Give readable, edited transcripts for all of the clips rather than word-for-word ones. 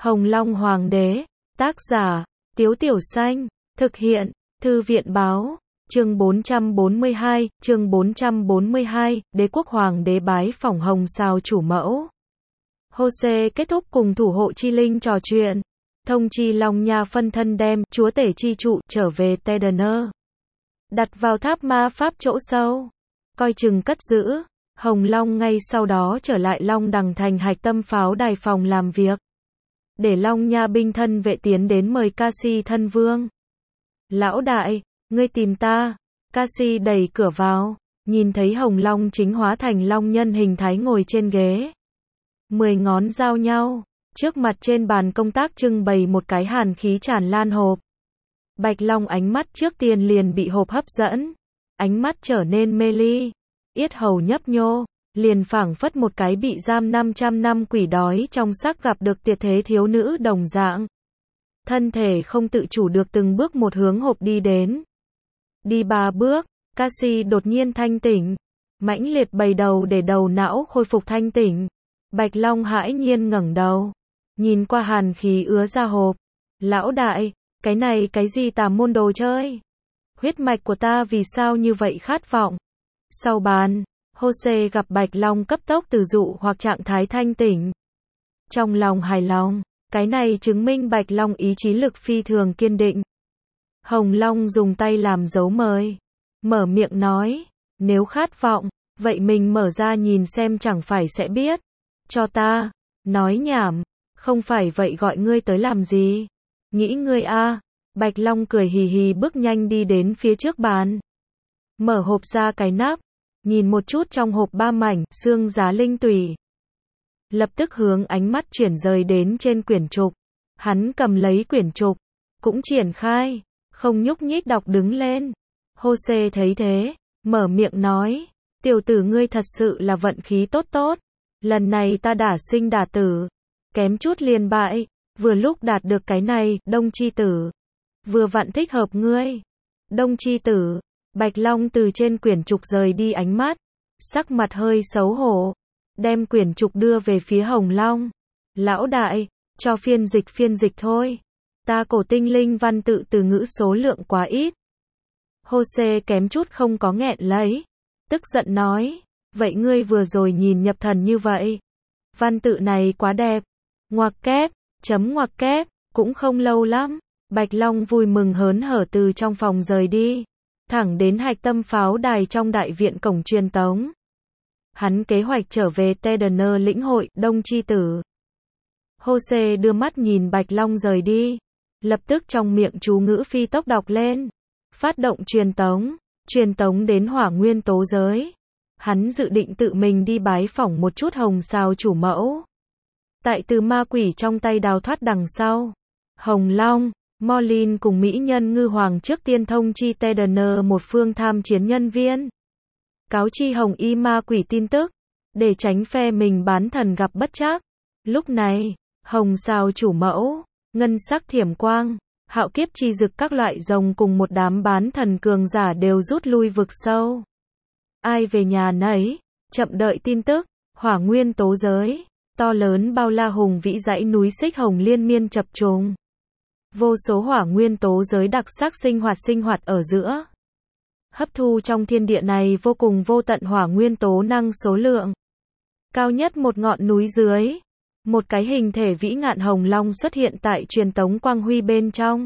Hồng Long Hoàng đế, tác giả, Tiếu Tiểu Xanh, thực hiện, Thư viện báo, chương 442, Đế quốc Hoàng đế bái phỏng Hồng Sào chủ mẫu. Jose kết thúc cùng thủ hộ chi linh trò chuyện, thông chi Long Nha phân thân đem chúa tể chi trụ trở về Tedener, đặt vào tháp ma pháp chỗ sâu, coi chừng cất giữ. Hồng Long ngay sau đó trở lại Long Đằng thành hạch tâm pháo đài phòng làm việc, để Long Nha binh thân vệ tiến đến mời Casi thân vương. Lão đại, ngươi tìm ta. Casi đẩy cửa vào, nhìn thấy Hồng Long chính hóa thành long nhân hình thái ngồi trên ghế, 10 ngón giao nhau, trước mặt trên bàn công tác trưng bày một cái hàn khí tràn lan hộp. Bạch Long ánh mắt trước tiên liền bị hộp hấp dẫn, ánh mắt trở nên mê ly, yết hầu nhấp nhô, liền phảng phất một cái bị giam 500 năm quỷ đói trong xác gặp được tuyệt thế thiếu nữ đồng dạng. Thân thể không tự chủ được từng bước một hướng hộp đi đến. Đi 3 bước, Casi đột nhiên thanh tỉnh, mãnh liệt bày đầu để đầu não khôi phục thanh tỉnh. Bạch Long hãi nhiên ngẩng đầu, nhìn qua hàn khí ứa ra hộp. Lão đại, cái này cái gì tà môn đồ chơi? Huyết mạch của ta vì sao như vậy khát vọng? Sau bàn, Jose gặp Bạch Long cấp tốc từ dụ hoặc trạng thái thanh tỉnh. Trong lòng hài lòng, cái này chứng minh Bạch Long ý chí lực phi thường kiên định. Hồng Long dùng tay làm dấu mời, mở miệng nói, nếu khát vọng, vậy mình mở ra nhìn xem chẳng phải sẽ biết. Cho ta, nói nhảm, không phải vậy gọi ngươi tới làm gì? Nghĩ ngươi a? Bạch Long cười hì hì bước nhanh đi đến phía trước bàn. Mở hộp ra cái nắp, nhìn một chút trong hộp 3 mảnh xương giá linh tủy. Lập tức hướng ánh mắt chuyển rời đến trên quyển trục. Hắn cầm lấy quyển trục, cũng triển khai, không nhúc nhích đọc đứng lên. Jose thấy thế, mở miệng nói, tiểu tử ngươi thật sự là vận khí tốt tốt. Lần này ta đả sinh đả tử, kém chút liền bại, vừa lúc đạt được cái này, Đông Chi Tử. Vừa vặn thích hợp ngươi. Đông Chi Tử. Bạch Long từ trên quyển trục rời đi ánh mắt, sắc mặt hơi xấu hổ, đem quyển trục đưa về phía Hồng Long. Lão đại, cho phiên dịch thôi. Ta cổ tinh linh văn tự từ ngữ số lượng quá ít. Jose kém chút không có nghẹn lấy, tức giận nói, vậy ngươi vừa rồi nhìn nhập thần như vậy. Văn tự này quá đẹp. Ngoặc kép, chấm ngoặc kép, cũng không lâu lắm. Bạch Long vui mừng hớn hở từ trong phòng rời đi, thẳng đến hạch tâm pháo đài trong đại viện cổng truyền tống. Hắn kế hoạch trở về Tedener lĩnh hội Đông Chi Tử. Jose đưa mắt nhìn Bạch Long rời đi, lập tức trong miệng chú ngữ phi tốc đọc lên. Phát động truyền tống đến hỏa nguyên tố giới. Hắn dự định tự mình đi bái phỏng một chút Hồng Sào chủ mẫu. Tại từ ma quỷ trong tay đào thoát đằng sau. Hồng Long, Morlin cùng mỹ nhân ngư hoàng trước tiên thông chi Tedener một phương tham chiến nhân viên. Cáo chi Hồng y ma quỷ tin tức, để tránh phe mình bán thần gặp bất trắc. Lúc này, Hồng Sào chủ mẫu, ngân sắc thiểm quang, hạo kiếp chi dực các loại rồng cùng một đám bán thần cường giả đều rút lui vực sâu. Ai về nhà nấy, chậm đợi tin tức. Hỏa nguyên tố giới, to lớn bao la hùng vĩ dãy núi xích hồng liên miên chập trùng. Vô số hỏa nguyên tố giới đặc sắc sinh hoạt ở giữa. Hấp thu trong thiên địa này vô cùng vô tận hỏa nguyên tố năng số lượng. Cao nhất một ngọn núi dưới, một cái hình thể vĩ ngạn hồng long xuất hiện tại truyền tống quang huy bên trong.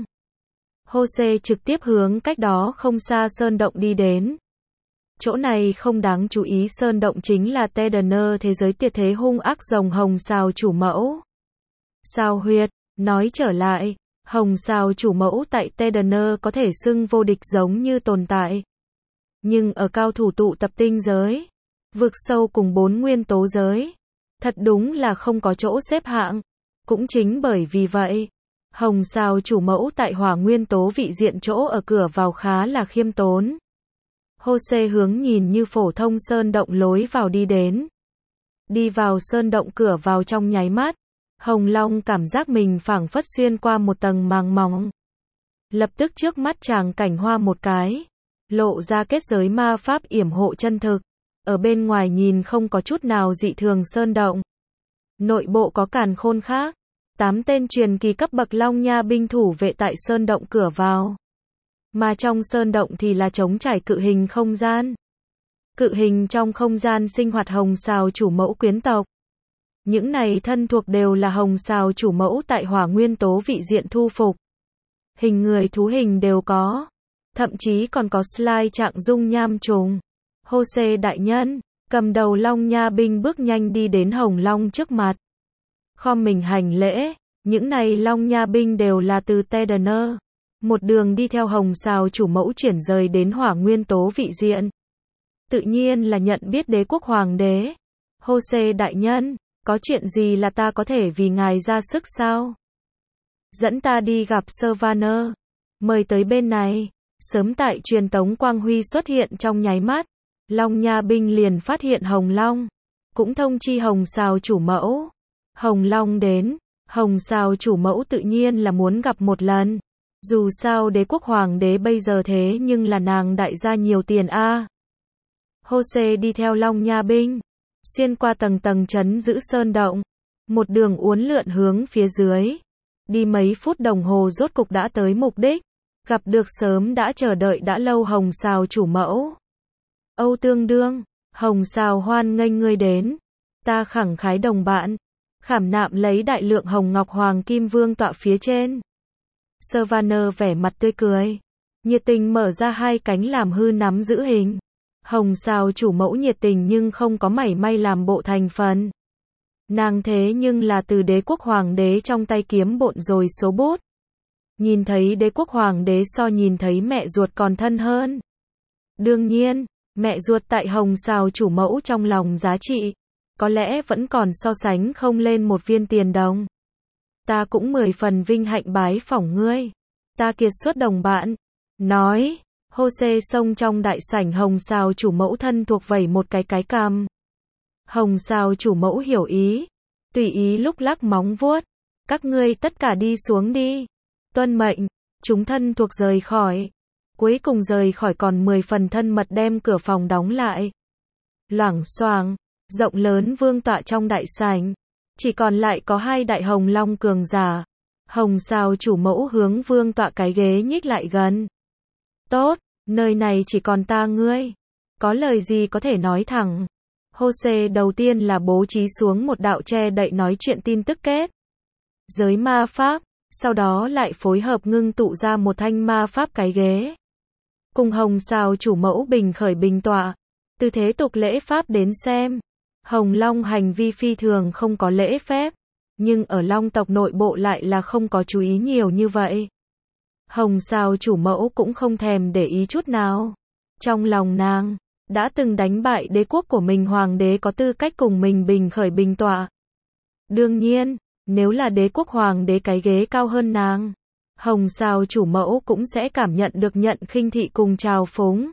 Jose trực tiếp hướng cách đó không xa sơn động đi đến. Chỗ này không đáng chú ý, sơn động chính là Tedener thế giới tuyệt thế hung ác rồng Hồng Sào chủ mẫu. Sao huyệt, nói trở lại, Hồng Sào chủ mẫu tại Tedener có thể xưng vô địch giống như tồn tại. Nhưng ở cao thủ tụ tập tinh giới, vực sâu cùng 4 nguyên tố giới, thật đúng là không có chỗ xếp hạng. Cũng chính bởi vì vậy, Hồng Sào chủ mẫu tại hỏa nguyên tố vị diện chỗ ở cửa vào khá là khiêm tốn. Jose hướng nhìn như phổ thông sơn động lối vào đi đến. Đi vào sơn động cửa vào trong nháy mắt, Hồng Long cảm giác mình phảng phất xuyên qua một tầng màng mỏng. Lập tức trước mắt chàng cảnh hoa một cái, lộ ra kết giới ma pháp yểm hộ chân thực. Ở bên ngoài nhìn không có chút nào dị thường sơn động. Nội bộ có càn khôn khác. 8 tên truyền kỳ cấp bậc Long Nha binh thủ vệ tại sơn động cửa vào. Mà trong sơn động thì là trống trải cự hình không gian. Cự hình trong không gian sinh hoạt Hồng Sào chủ mẫu quyến tộc. Những này thân thuộc đều là Hồng Sào chủ mẫu tại Hỏa Nguyên Tố vị diện thu phục. Hình người thú hình đều có. Thậm chí còn có slide trạng dung nham trùng. Hô-xê đại nhân, cầm đầu Long Nha binh bước nhanh đi đến Hồng Long trước mặt. Khom mình hành lễ, những này Long Nha binh đều là từ Tedener. Một đường đi theo Hồng Sào chủ mẫu chuyển rời đến Hỏa Nguyên Tố vị diện. Tự nhiên là nhận biết đế quốc hoàng đế. Hô-xê đại nhân, có chuyện gì là ta có thể vì ngài ra sức sao? Dẫn ta đi gặp Sylvaner. Mời tới bên này. Sớm tại truyền tống quang huy xuất hiện trong nháy mắt. Long Nha binh liền phát hiện Hồng Long. Cũng thông chi Hồng Sào chủ mẫu. Hồng Long đến. Hồng Sào chủ mẫu tự nhiên là muốn gặp một lần. Dù sao đế quốc hoàng đế bây giờ thế nhưng là nàng đại gia nhiều tiền a. Hô-xê đi theo Long Nha binh. Xuyên qua tầng tầng trấn giữ sơn động. Một đường uốn lượn hướng phía dưới. Đi mấy phút đồng hồ rốt cục đã tới mục đích. Gặp được sớm đã chờ đợi đã lâu Hồng Sào chủ mẫu. Âu Tương Đương, Hồng Sào hoan nghênh ngươi đến. Ta khẳng khái đồng bạn. Khảm nạm lấy đại lượng hồng ngọc hoàng kim vương tọa phía trên. Sylvaner vẻ mặt tươi cười. Nhiệt tình mở ra hai cánh làm hư nắm giữ hình. Hồng Sào chủ mẫu nhiệt tình nhưng không có mảy may làm bộ thành phần. Nàng thế nhưng là từ đế quốc hoàng đế trong tay kiếm bộn rồi số bút. Nhìn thấy đế quốc hoàng đế so nhìn thấy mẹ ruột còn thân hơn. Đương nhiên, mẹ ruột tại Hồng Sào chủ mẫu trong lòng giá trị. Có lẽ vẫn còn so sánh không lên một viên tiền đồng. Ta cũng 10 phần vinh hạnh bái phỏng ngươi. Ta kiệt xuất đồng bạn. Nói, Hô-xê xông trong đại sảnh Hồng Sào chủ mẫu thân thuộc vẩy một cái cằm. Hồng Sào chủ mẫu hiểu ý. Tùy ý lúc lắc móng vuốt. Các ngươi tất cả đi xuống đi. Tuân mệnh, chúng thân thuộc rời khỏi. Cuối cùng rời khỏi còn 10 phần thân mật đem cửa phòng đóng lại. Loảng xoảng, rộng lớn vương tọa trong đại sảnh. Chỉ còn lại có hai đại hồng long cường giả. Hồng Sào chủ mẫu hướng vương tọa cái ghế nhích lại gần. Tốt, nơi này chỉ còn ta ngươi. Có lời gì có thể nói thẳng. Hô-xê đầu tiên là bố trí xuống một đạo che đậy nói chuyện tin tức kết. Giới ma pháp, sau đó lại phối hợp ngưng tụ ra một thanh ma pháp cái ghế. Cùng Hồng Sào chủ mẫu bình khởi bình tọa. Từ thế tục lễ pháp đến xem. Hồng Long hành vi phi thường không có lễ phép. Nhưng ở Long tộc nội bộ lại là không có chú ý nhiều như vậy. Hồng Sào chủ mẫu cũng không thèm để ý chút nào. Trong lòng nàng, đã từng đánh bại đế quốc của mình hoàng đế có tư cách cùng mình bình khởi bình tọa. Đương nhiên, nếu là đế quốc hoàng đế cái ghế cao hơn nàng, Hồng Sào chủ mẫu cũng sẽ cảm nhận được nhận khinh thị cùng trào phúng.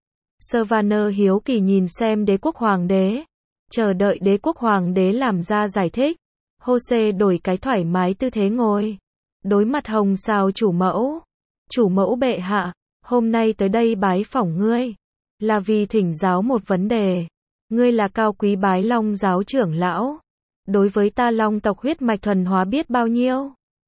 Sylvaner hiếu kỳ nhìn xem đế quốc hoàng đế, chờ đợi đế quốc hoàng đế làm ra giải thích. Hô-xê đổi cái thoải mái tư thế ngồi, đối mặt Hồng Sào chủ mẫu. Chủ mẫu bệ hạ, hôm nay tới đây bái phỏng ngươi, là vì thỉnh giáo một vấn đề. Ngươi là cao quý bái long giáo trưởng lão. Đối với ta long tộc huyết mạch thuần hóa biết bao nhiêu?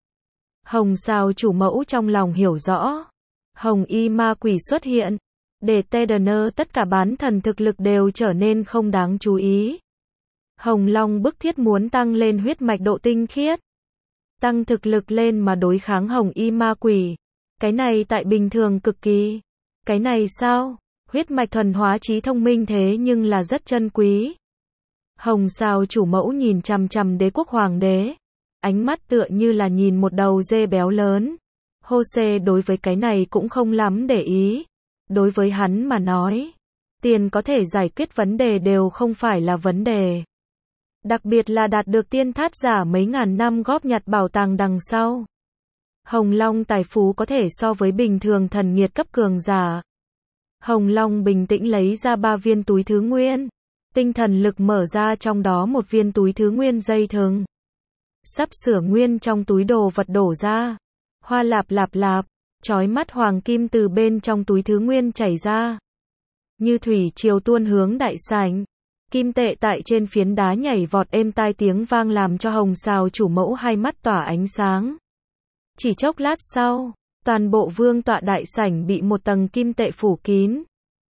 Hồng Sào chủ mẫu trong lòng hiểu rõ. Hồng y ma quỷ xuất hiện. Để Tedener tất cả bán thần thực lực đều trở nên không đáng chú ý. Hồng Long bức thiết muốn tăng lên huyết mạch độ tinh khiết. Tăng thực lực lên mà đối kháng hồng y ma quỷ. Cái này tại bình thường cực kỳ. Cái này sao? Huyết mạch thuần hóa trí thông minh thế nhưng là rất chân quý. Hồng Sào chủ mẫu nhìn chằm chằm đế quốc hoàng đế. Ánh mắt tựa như là nhìn một đầu dê béo lớn. Hô-xê đối với cái này cũng không lắm để ý. Đối với hắn mà nói, tiền có thể giải quyết vấn đề đều không phải là vấn đề. Đặc biệt là đạt được tiên thát giả mấy ngàn năm góp nhặt bảo tàng đằng sau. Hồng Long tài phú có thể so với bình thường thần nghiệt cấp cường giả. Hồng Long bình tĩnh lấy ra 3 viên túi thứ nguyên. Tinh thần lực mở ra trong đó một viên túi thứ nguyên dây thừng. Sắp sửa nguyên trong túi đồ vật đổ ra. Hoa lạp lạp lạp, chói mắt hoàng kim từ bên trong túi thứ nguyên chảy ra. Như thủy triều tuôn hướng đại sảnh. Kim tệ tại trên phiến đá nhảy vọt êm tai, tiếng vang làm cho Hồng Sào chủ mẫu hai mắt tỏa ánh sáng. Chỉ chốc lát sau, toàn bộ vương tọa đại sảnh bị một tầng kim tệ phủ kín.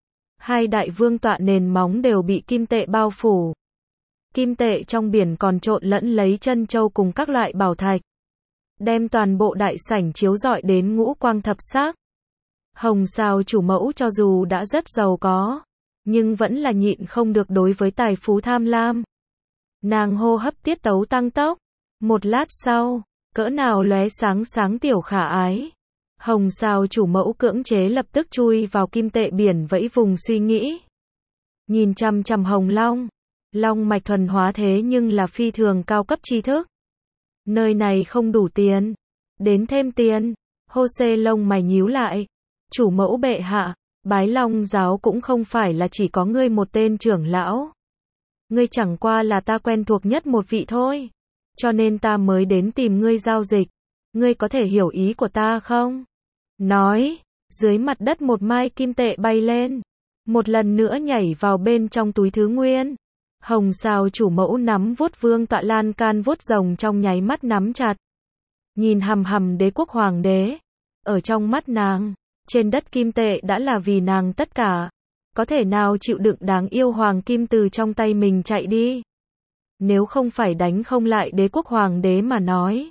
Hai đại vương tọa nền móng đều bị kim tệ bao phủ. Kim tệ trong biển còn trộn lẫn lấy chân châu cùng các loại bảo thạch, đem toàn bộ đại sảnh chiếu rọi đến ngũ quang thập sắc. Hồng Sào chủ mẫu cho dù đã rất giàu có, nhưng vẫn là nhịn không được đối với tài phú tham lam. Nàng hô hấp tiết tấu tăng tốc. Một lát sau, cỡ nào lóe sáng sáng tiểu khả ái. Hồng Sào chủ mẫu cưỡng chế lập tức chui vào kim tệ biển vẫy vùng suy nghĩ. Nhìn chằm chằm Hồng Long. Long mạch thuần hóa thế nhưng là phi thường cao cấp tri thức. Nơi này không đủ tiền. Đến thêm tiền. Hô-xê lông mày nhíu lại. Chủ mẫu bệ hạ, Bái Long giáo cũng không phải là chỉ có ngươi một tên trưởng lão. Ngươi chẳng qua là ta quen thuộc nhất một vị thôi. Cho nên ta mới đến tìm ngươi giao dịch. Ngươi có thể hiểu ý của ta không? Nói, dưới mặt đất một mai kim tệ bay lên. Một lần nữa nhảy vào bên trong túi thứ nguyên. Hồng Sào chủ mẫu nắm vuốt vương tọa lan can vuốt rồng trong nháy mắt nắm chặt. Nhìn hằm hằm đế quốc hoàng đế. Ở trong mắt nàng, trên đất kim tệ đã là vì nàng tất cả. Có thể nào chịu đựng đáng yêu hoàng kim từ trong tay mình chạy đi? Nếu không phải đánh không lại đế quốc hoàng đế mà nói,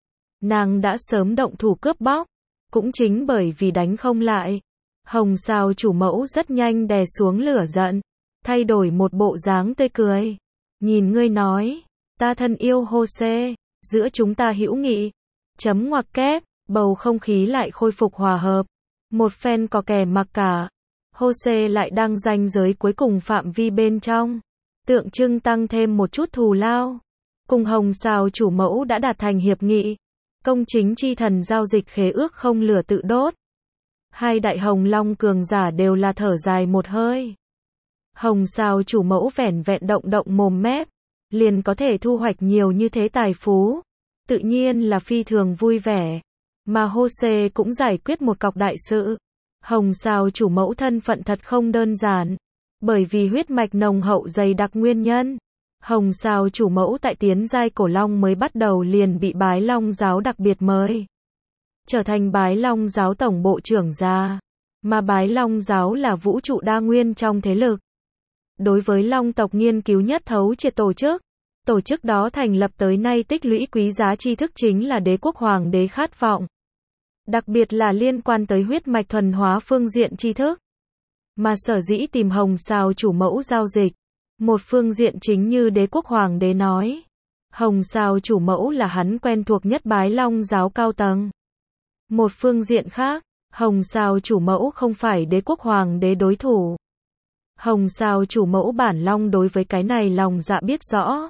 nàng đã sớm động thủ cướp bóc. Cũng chính bởi vì đánh không lại, Hồng Sào chủ mẫu rất nhanh đè xuống lửa giận, thay đổi một bộ dáng tươi cười. Nhìn ngươi nói, ta thân yêu Hô-xê, giữa chúng ta hữu nghị. Chấm ngoặc kép, bầu không khí lại khôi phục hòa hợp. Một phen có kẻ mặc cả. Hô-xê lại đang ranh giới cuối cùng phạm vi bên trong. Tượng trưng tăng thêm một chút thù lao. Cùng Hồng Sào chủ mẫu đã đạt thành hiệp nghị. Công chính chi thần giao dịch khế ước không lửa tự đốt. Hai đại hồng long cường giả đều là thở dài một hơi. Hồng Sào chủ mẫu vẻn vẹn động động mồm mép, liền có thể thu hoạch nhiều như thế tài phú. Tự nhiên là phi thường vui vẻ. Mà Hô-xê cũng giải quyết một cọc đại sự. Hồng Sào chủ mẫu thân phận thật không đơn giản. Bởi vì huyết mạch nồng hậu dày đặc nguyên nhân, Hồng Sào chủ mẫu tại tiến giai cổ long mới bắt đầu liền bị Bái Long giáo đặc biệt mời. Trở thành Bái Long giáo tổng bộ trưởng gia. Mà Bái Long giáo là vũ trụ đa nguyên trong thế lực. Đối với long tộc nghiên cứu nhất thấu triệt tổ chức. Tổ chức đó thành lập tới nay tích lũy quý giá tri thức chính là đế quốc hoàng đế khát vọng. Đặc biệt là liên quan tới huyết mạch thuần hóa phương diện tri thức. Mà sở dĩ tìm Hồng Sào chủ mẫu giao dịch. Một phương diện chính như đế quốc hoàng đế nói. Hồng Sào chủ mẫu là hắn quen thuộc nhất Bái Long giáo cao tầng. Một phương diện khác, Hồng Sào chủ mẫu không phải đế quốc hoàng đế đối thủ. Hồng Sào chủ mẫu bản long đối với cái này lòng dạ biết rõ.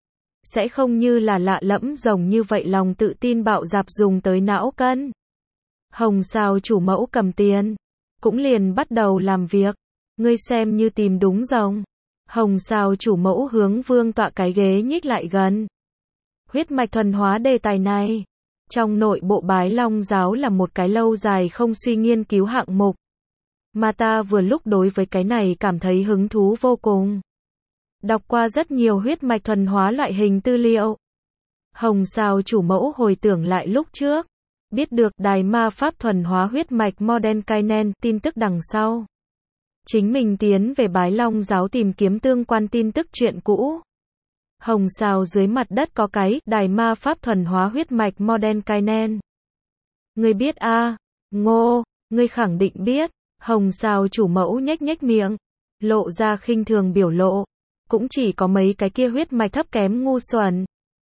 Sẽ không như là lạ lẫm rồng như vậy lòng tự tin bạo dạp dùng tới não cân. Hồng Sào chủ mẫu cầm tiền. Cũng liền bắt đầu làm việc. Ngươi xem như tìm đúng rồng. Hồng Sào chủ mẫu hướng vương tọa cái ghế nhích lại gần. Huyết mạch thuần hóa đề tài này. Trong nội bộ Bái Long giáo là một cái lâu dài không suy nghiên cứu hạng mục. Mà ta vừa lúc đối với cái này cảm thấy hứng thú vô cùng. Đọc qua rất nhiều huyết mạch thuần hóa loại hình tư liệu. Hồng Sào chủ mẫu hồi tưởng lại lúc trước. Biết được đài ma pháp thuần hóa huyết mạch Mordenkainen tin tức đằng sau. Chính mình tiến về Bái Long giáo tìm kiếm tương quan tin tức chuyện cũ. Hồng Sào dưới mặt đất có cái đài ma pháp thuần hóa huyết mạch Mordenkainen. Ngươi biết a? Ngô, ngươi khẳng định biết. Hồng Sào chủ mẫu nhếch nhếch miệng, lộ ra khinh thường biểu lộ. Cũng chỉ có mấy cái kia huyết mạch thấp kém ngu xuẩn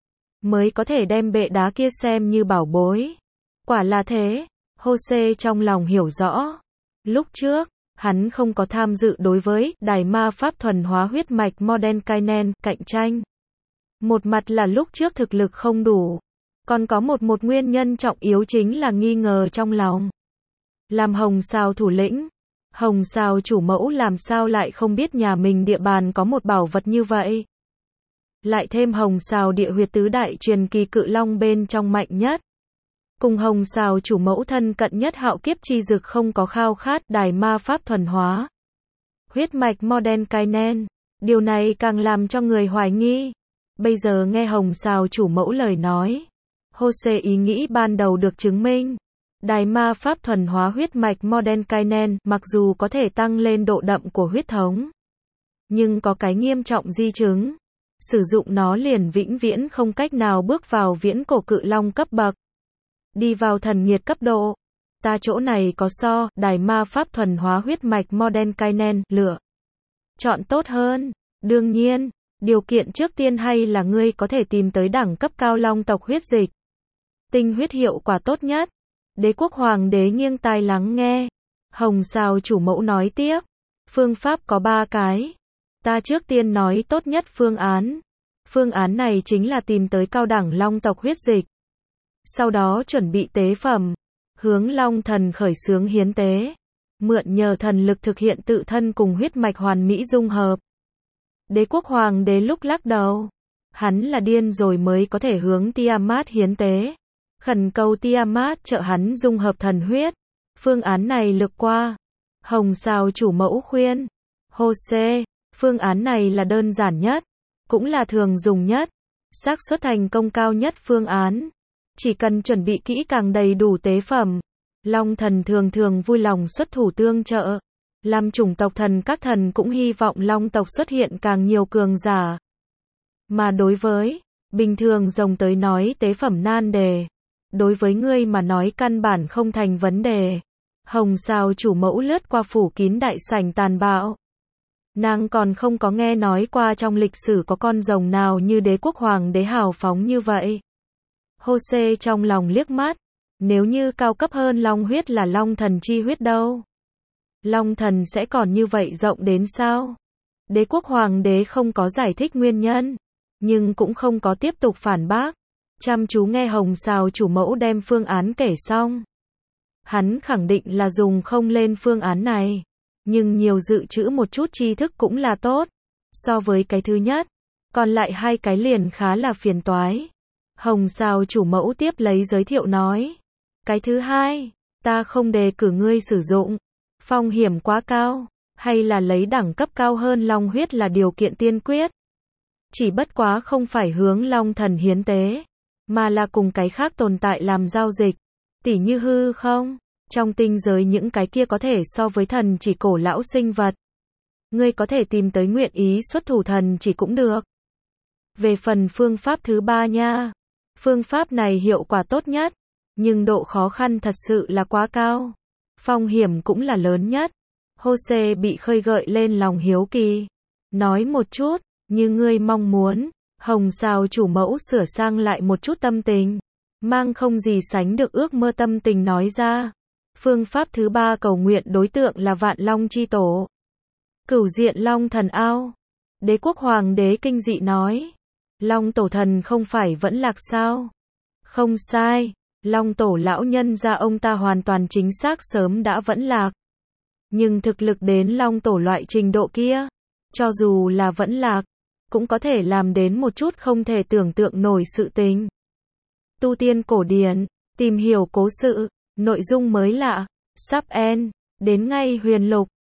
mới có thể đem bệ đá kia xem như bảo bối. Quả là thế. Hô-xê trong lòng hiểu rõ. Lúc trước, hắn không có tham dự đối với đài ma pháp thuần hóa huyết mạch Mordenkainen cạnh tranh. Một mặt là lúc trước thực lực không đủ. Còn có một nguyên nhân trọng yếu chính là nghi ngờ trong lòng. Làm Hồng Sào thủ lĩnh, Hồng Sào chủ mẫu làm sao lại không biết nhà mình địa bàn có một bảo vật như vậy. Lại thêm Hồng Sào địa huyệt tứ đại truyền kỳ cự long bên trong mạnh nhất. Cùng Hồng Sào chủ mẫu thân cận nhất hạo kiếp chi dực không có khao khát đài ma pháp thuần hóa. Huyết mạch Mordenkainen. Điều này càng làm cho người hoài nghi. Bây giờ nghe Hồng Sào chủ mẫu lời nói, Hosea ý nghĩ ban đầu được chứng minh. Đài ma pháp thuần hóa huyết mạch Mordenkainen, mặc dù có thể tăng lên độ đậm của huyết thống, nhưng có cái nghiêm trọng di chứng. Sử dụng nó liền vĩnh viễn không cách nào bước vào viễn cổ cự long cấp bậc. Đi vào thần nhiệt cấp độ. Ta chỗ này có đài ma pháp thuần hóa huyết mạch Mordenkainen, lựa chọn tốt hơn. Đương nhiên, điều kiện trước tiên hay là ngươi có thể tìm tới đẳng cấp cao long tộc huyết dịch. Tinh huyết hiệu quả tốt nhất. Đế quốc hoàng đế nghiêng tai lắng nghe. Hồng Sào chủ mẫu nói tiếp. Phương pháp có 3 cái. Ta trước tiên nói tốt nhất phương án. Phương án này chính là tìm tới cao đẳng long tộc huyết dịch. Sau đó chuẩn bị tế phẩm. Hướng long thần khởi xướng hiến tế. Mượn nhờ thần lực thực hiện tự thân cùng huyết mạch hoàn mỹ dung hợp. Đế quốc hoàng đế lúc lắc đầu. Hắn là điên rồi mới có thể hướng Tiamat hiến tế. Khẩn cầu Tiamat trợ hắn dung hợp thần huyết. Phương án này lược qua. Hồng Sào chủ mẫu khuyên. Hosea, phương án này là đơn giản nhất, cũng là thường dùng nhất, xác suất thành công cao nhất phương án. Chỉ cần chuẩn bị kỹ càng đầy đủ tế phẩm. Long thần thường thường vui lòng xuất thủ tương trợ. Làm chủng tộc thần, các thần cũng hy vọng long tộc xuất hiện càng nhiều cường giả. Mà đối với bình thường rồng tới nói tế phẩm nan đề. Đối với ngươi mà nói căn bản không thành vấn đề. Hồng Sào chủ mẫu lướt qua phủ kín đại sảnh tàn bạo. Nàng còn không có nghe nói qua trong lịch sử có con rồng nào như đế quốc hoàng đế hào phóng như vậy. Hosea trong lòng liếc mắt. Nếu như cao cấp hơn long huyết là long thần chi huyết đâu? Long thần sẽ còn như vậy rộng đến sao? Đế quốc hoàng đế không có giải thích nguyên nhân, nhưng cũng không có tiếp tục phản bác. Chăm chú nghe Hồng Sào chủ mẫu đem phương án kể xong. Hắn khẳng định là dùng không lên phương án này, nhưng nhiều dự trữ một chút tri thức cũng là tốt. So với cái thứ nhất, còn lại 2 cái liền khá là phiền toái. Hồng Sào chủ mẫu tiếp lấy giới thiệu nói. Cái thứ hai, ta không đề cử ngươi sử dụng. Phong hiểm quá cao, hay là lấy đẳng cấp cao hơn long huyết là điều kiện tiên quyết. Chỉ bất quá không phải hướng long thần hiến tế, mà là cùng cái khác tồn tại làm giao dịch. Tỉ như hư không, trong tinh giới những cái kia có thể so với thần chỉ cổ lão sinh vật. Ngươi có thể tìm tới nguyện ý xuất thủ thần chỉ cũng được. Về phần phương pháp thứ 3 nha. Phương pháp này hiệu quả tốt nhất, nhưng độ khó khăn thật sự là quá cao. Phong hiểm cũng là lớn nhất. Hosea bị khơi gợi lên lòng hiếu kỳ. Nói một chút, như ngươi mong muốn. Hồng Sào chủ mẫu sửa sang lại một chút tâm tình. Mang không gì sánh được ước mơ tâm tình nói ra. Phương pháp thứ 3 cầu nguyện đối tượng là Vạn Long chi tổ. Cửu diện Long thần ao. Đế quốc hoàng đế kinh dị nói. Long tổ thần không phải vẫn lạc sao? Không sai. Long tổ lão nhân gia ông ta hoàn toàn chính xác sớm đã vẫn lạc. Nhưng thực lực đến long tổ loại trình độ kia, cho dù là vẫn lạc, cũng có thể làm đến một chút không thể tưởng tượng nổi sự tình. Tu tiên cổ điển, tìm hiểu cố sự, nội dung mới lạ, sắp end, đến ngay huyền lục.